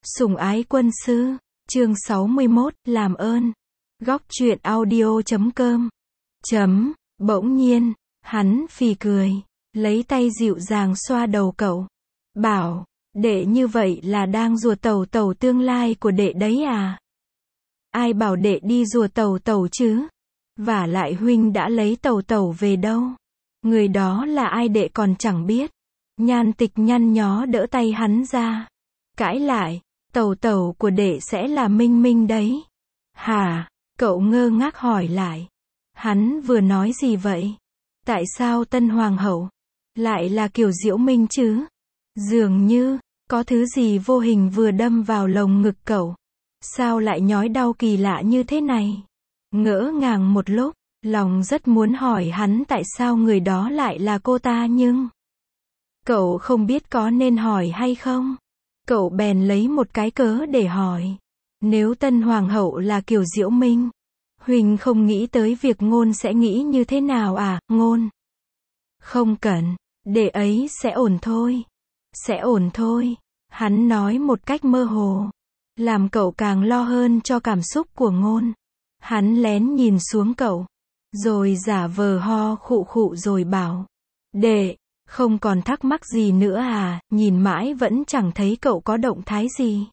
Sủng ái quân sư, chương 61, làm ơn. Góc truyện audio.com. Bỗng nhiên, hắn phì cười, lấy tay dịu dàng xoa đầu cậu. Bảo, đệ như vậy là đang rùa tẩu tẩu tương lai của đệ đấy à? Ai bảo đệ đi rùa tẩu tẩu chứ? Vả lại huynh đã lấy tẩu tẩu về đâu? Người đó là ai đệ còn chẳng biết. Nhan Tịch nhăn nhó đỡ tay hắn ra. Cãi lại, tẩu tẩu của đệ sẽ là Minh Minh đấy. Hả? Cậu ngơ ngác hỏi lại. Hắn vừa nói gì vậy? Tại sao tân hoàng hậu lại là Kiều Diễu Minh chứ? Dường như có thứ gì vô hình vừa đâm vào lồng ngực cậu. Sao lại nhói đau kỳ lạ như thế này? Ngỡ ngàng một lúc, lòng rất muốn hỏi hắn tại sao người đó lại là cô ta nhưng cậu không biết có nên hỏi hay không. Cậu bèn lấy một cái cớ để hỏi. Nếu tân hoàng hậu là Kiều Diễu Minh, huynh không nghĩ tới việc Ngôn sẽ nghĩ như thế nào à, Ngôn? Không cần, đệ ấy sẽ ổn thôi. Sẽ ổn thôi. Hắn nói một cách mơ hồ, làm cậu càng lo hơn cho cảm xúc của Ngôn. Hắn lén nhìn xuống cậu, rồi giả vờ ho khụ khụ rồi bảo. Đệ, không còn thắc mắc gì nữa à? Nhìn mãi vẫn chẳng thấy cậu có động thái gì.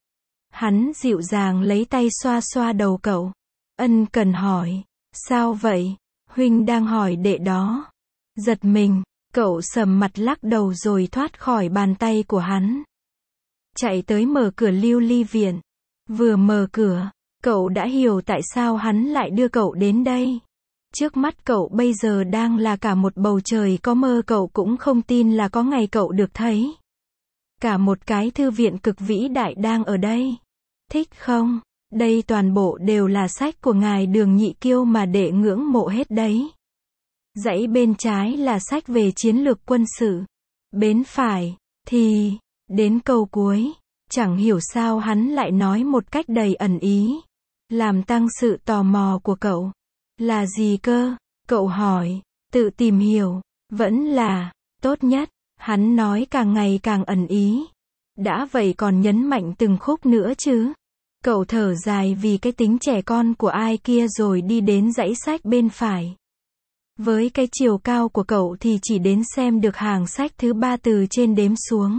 Hắn dịu dàng lấy tay xoa xoa đầu cậu. Ân cần hỏi. Sao vậy? Huynh đang hỏi đệ đó. Giật mình, cậu sầm mặt lắc đầu rồi thoát khỏi bàn tay của hắn. Chạy tới mở cửa lưu ly viện. Vừa mở cửa, cậu đã hiểu tại sao hắn lại đưa cậu đến đây. Trước mắt cậu bây giờ đang là cả một bầu trời có mơ, cậu cũng không tin là có ngày cậu được thấy. Cả một cái thư viện cực vĩ đại đang ở đây. Thích không? Đây toàn bộ đều là sách của ngài Đường Nhị Kiêu mà đệ ngưỡng mộ hết đấy. Dãy bên trái là sách về chiến lược quân sự. Bên phải thì đến câu cuối. Chẳng hiểu sao hắn lại nói một cách đầy ẩn ý, làm tăng sự tò mò của cậu. Là gì cơ? Cậu hỏi. Tự tìm hiểu vẫn là tốt nhất. Hắn nói càng ngày càng ẩn ý. Đã vậy còn nhấn mạnh từng khúc nữa chứ. Cậu thở dài vì cái tính trẻ con của ai kia rồi đi đến dãy sách bên phải. Với cái chiều cao của cậu thì chỉ đến xem được hàng sách thứ 3 từ trên đếm xuống.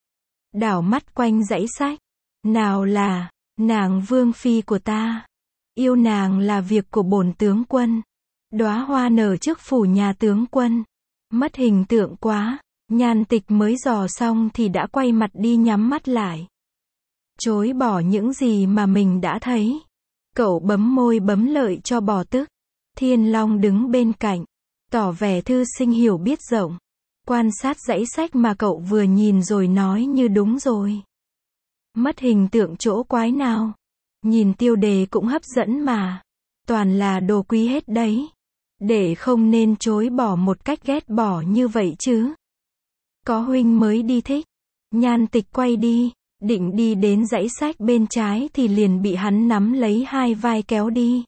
Đảo mắt quanh dãy sách. Nào là, nàng vương phi của ta. Yêu nàng là việc của bổn tướng quân. Đóa hoa nở trước phủ nhà tướng quân. Mất hình tượng quá. Nhan Tịch mới dò xong thì đã quay mặt đi nhắm mắt lại. Chối bỏ những gì mà mình đã thấy. Cậu bấm môi bấm lợi cho bỏ tức. Thiên Long đứng bên cạnh, tỏ vẻ thư sinh hiểu biết rộng. Quan sát dãy sách mà cậu vừa nhìn rồi nói như đúng rồi. Mất hình tượng chỗ quái nào? Nhìn tiêu đề cũng hấp dẫn mà. Toàn là đồ quý hết đấy. Để không nên chối bỏ một cách ghét bỏ như vậy chứ. Có huynh mới đi thích. Nhan Tịch quay đi, định đi đến dãy sách bên trái thì liền bị hắn nắm lấy hai vai kéo đi.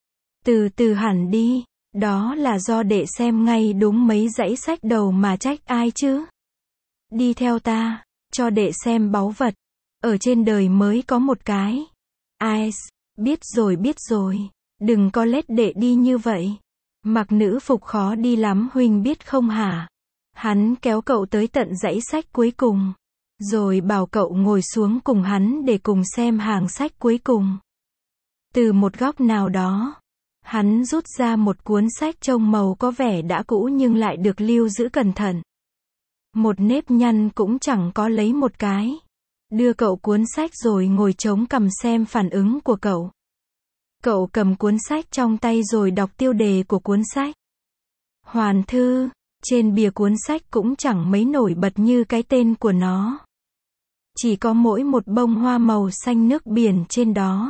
Từ từ hẳn đi, đó là do đệ xem ngay đúng mấy dãy sách đầu mà trách ai chứ. Đi theo ta, cho đệ xem báu vật. Ở trên đời mới có một cái. Ai, biết rồi, đừng có lết đệ đi như vậy. Mặc nữ phục khó đi lắm huynh biết không hả? Hắn kéo cậu tới tận dãy sách cuối cùng, rồi bảo cậu ngồi xuống cùng hắn để cùng xem hàng sách cuối cùng. Từ một góc nào đó, hắn rút ra một cuốn sách trông màu có vẻ đã cũ nhưng lại được lưu giữ cẩn thận. Một nếp nhăn cũng chẳng có lấy một cái. Đưa cậu cuốn sách rồi ngồi chống cằm xem phản ứng của cậu. Cậu cầm cuốn sách trong tay rồi đọc tiêu đề của cuốn sách. Hoàn thư. Trên bìa cuốn sách cũng chẳng mấy nổi bật như cái tên của nó. Chỉ có mỗi một bông hoa màu xanh nước biển trên đó.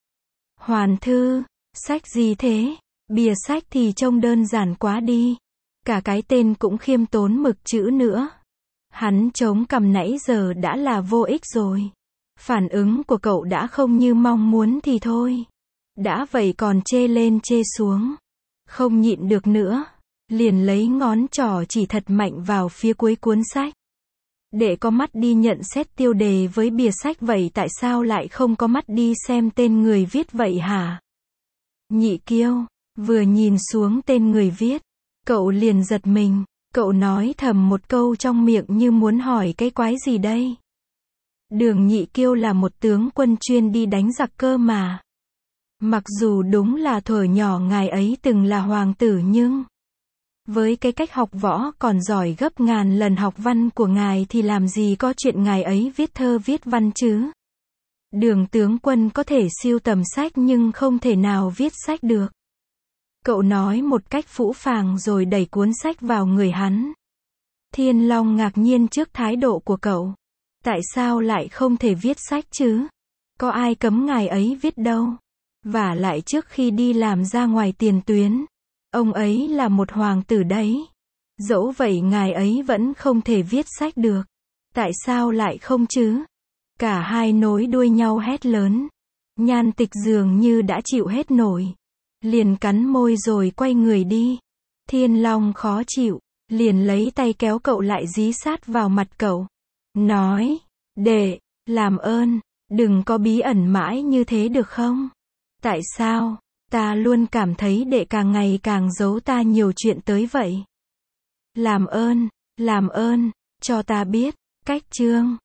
Hoàn thư. Sách gì thế? Bìa sách thì trông đơn giản quá đi. Cả cái tên cũng khiêm tốn mực chữ nữa. Hắn chống cằm nãy giờ đã là vô ích rồi. Phản ứng của cậu đã không như mong muốn thì thôi. Đã vậy còn chê lên chê xuống. Không nhịn được nữa. Liền lấy ngón trỏ chỉ thật mạnh vào phía cuối cuốn sách. Đệ có mắt đi nhận xét tiêu đề với bìa sách vậy tại sao lại không có mắt đi xem tên người viết vậy hả? Nhị Kiêu, vừa nhìn xuống tên người viết, cậu liền giật mình, cậu nói thầm một câu trong miệng như muốn hỏi cái quái gì đây? Đường Nhị Kiêu là một tướng quân chuyên đi đánh giặc cơ mà. Mặc dù đúng là thuở nhỏ ngài ấy từng là hoàng tử nhưng với cái cách học võ còn giỏi gấp ngàn lần học văn của ngài thì làm gì có chuyện ngài ấy viết thơ viết văn chứ? Đường tướng quân có thể sưu tầm sách nhưng không thể nào viết sách được. Cậu nói một cách phũ phàng rồi đẩy cuốn sách vào người hắn. Thiên Long ngạc nhiên trước thái độ của cậu. Tại sao lại không thể viết sách chứ? Có ai cấm ngài ấy viết đâu. Vả lại trước khi đi làm ra ngoài tiền tuyến, ông ấy là một hoàng tử đấy. Dẫu vậy ngài ấy vẫn không thể viết sách được. Tại sao lại không chứ? Cả hai nối đuôi nhau hét lớn. Nhan Tịch dường như đã chịu hết nổi. Liền cắn môi rồi quay người đi. Thiên Long khó chịu, liền lấy tay kéo cậu lại dí sát vào mặt cậu. Nói, đệ, làm ơn, đừng có bí ẩn mãi như thế được không? Tại sao, ta luôn cảm thấy đệ càng ngày càng giấu ta nhiều chuyện tới vậy? Làm ơn, cho ta biết, cách chương.